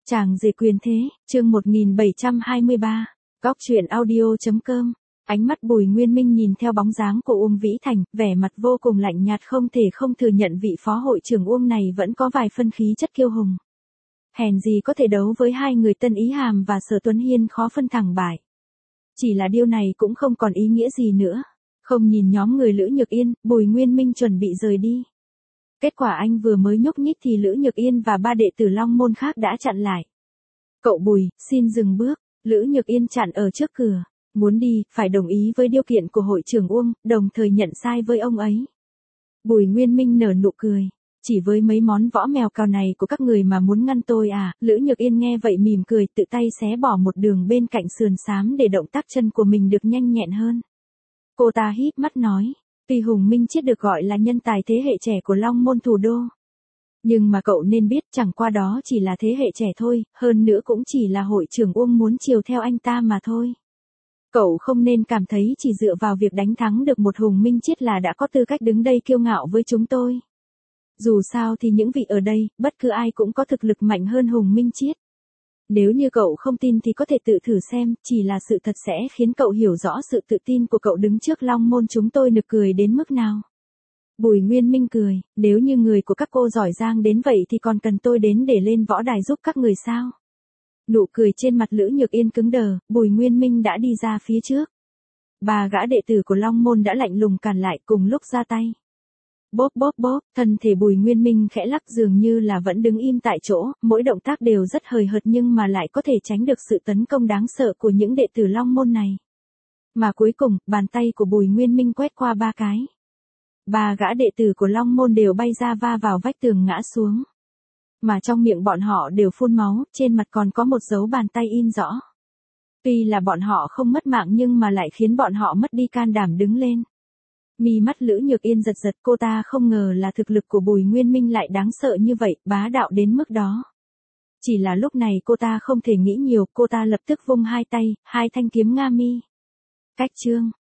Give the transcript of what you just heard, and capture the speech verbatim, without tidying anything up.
Chàng rể quyền thế, chương một nghìn bảy trăm hai mươi ba, Góc truyện audio.com. Ánh mắt Bùi Nguyên Minh nhìn theo bóng dáng của Uông Vĩ Thành, vẻ mặt vô cùng lạnh nhạt, không thể không thừa nhận vị phó hội trưởng Uông này vẫn có vài phân khí chất kiêu hùng. Hèn gì có thể đấu với hai người Tân Ý Hàm và Sở Tuấn Hiên khó phân thắng bại. Chỉ là điều này cũng không còn ý nghĩa gì nữa. Không nhìn nhóm người Lữ Nhược Yên, Bùi Nguyên Minh chuẩn bị rời đi. Kết quả anh vừa mới nhúc nhích thì Lữ Nhược Yên và ba đệ tử Long Môn khác đã chặn lại. Cậu Bùi, xin dừng bước. Lữ Nhược Yên chặn ở trước cửa. Muốn đi, phải đồng ý với điều kiện của hội trưởng Uông, đồng thời nhận sai với ông ấy. Bùi Nguyên Minh nở nụ cười. Chỉ với mấy món võ mèo cào này của các người mà muốn ngăn tôi à? Lữ Nhược Yên nghe vậy mỉm cười, tự tay xé bỏ một đường bên cạnh sườn xám để động tác chân của mình được nhanh nhẹn hơn. Cô ta híp mắt nói, tuy Hùng Minh Chiết được gọi là nhân tài thế hệ trẻ của Long Môn thủ đô. Nhưng mà cậu nên biết, chẳng qua đó chỉ là thế hệ trẻ thôi, hơn nữa cũng chỉ là hội trưởng Uông muốn chiều theo anh ta mà thôi. Cậu không nên cảm thấy chỉ dựa vào việc đánh thắng được một Hùng Minh Chiết là đã có tư cách đứng đây kiêu ngạo với chúng tôi. Dù sao thì những vị ở đây, bất cứ ai cũng có thực lực mạnh hơn Hùng Minh Chiết. Nếu như cậu không tin thì có thể tự thử xem, chỉ là sự thật sẽ khiến cậu hiểu rõ sự tự tin của cậu đứng trước Long Môn chúng tôi nực cười đến mức nào. Bùi Nguyên Minh cười, nếu như người của các cô giỏi giang đến vậy thì còn cần tôi đến để lên võ đài giúp các người sao? Nụ cười trên mặt Lữ Nhược Yên cứng đờ, Bùi Nguyên Minh đã đi ra phía trước. Ba gã đệ tử của Long Môn đã lạnh lùng cản lại cùng lúc ra tay. Bóp bóp bóp, thân thể Bùi Nguyên Minh khẽ lắc dường như là vẫn đứng im tại chỗ, mỗi động tác đều rất hời hợt nhưng mà lại có thể tránh được sự tấn công đáng sợ của những đệ tử Long Môn này. Mà cuối cùng, bàn tay của Bùi Nguyên Minh quét qua ba cái. Ba gã đệ tử của Long Môn đều bay ra va vào vách tường ngã xuống. Mà trong miệng bọn họ đều phun máu, trên mặt còn có một dấu bàn tay in rõ. Tuy là bọn họ không mất mạng nhưng mà lại khiến bọn họ mất đi can đảm đứng lên. Mi mắt Lữ Nhược Yên giật giật, cô ta không ngờ là thực lực của Bùi Nguyên Minh lại đáng sợ như vậy, bá đạo đến mức đó. Chỉ là lúc này cô ta không thể nghĩ nhiều, cô ta lập tức vung hai tay, hai thanh kiếm nga mi. Cách chương.